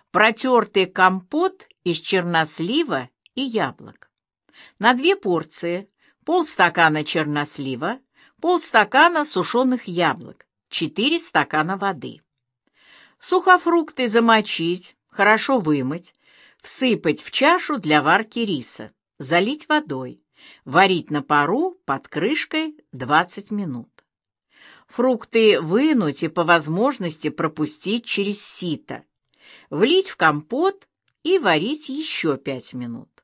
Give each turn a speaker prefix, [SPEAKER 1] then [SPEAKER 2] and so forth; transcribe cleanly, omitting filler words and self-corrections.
[SPEAKER 1] Протертый компот из чернослива и яблок. На 2 порции полстакана чернослива, полстакана сушеных яблок, 4 стакана воды. Сухофрукты замочить, хорошо вымыть, всыпать в чашу для варки риса, залить водой, варить на пару под крышкой 20 минут. Фрукты вынуть и по возможности пропустить через сито, влить в компот и варить еще 5 минут.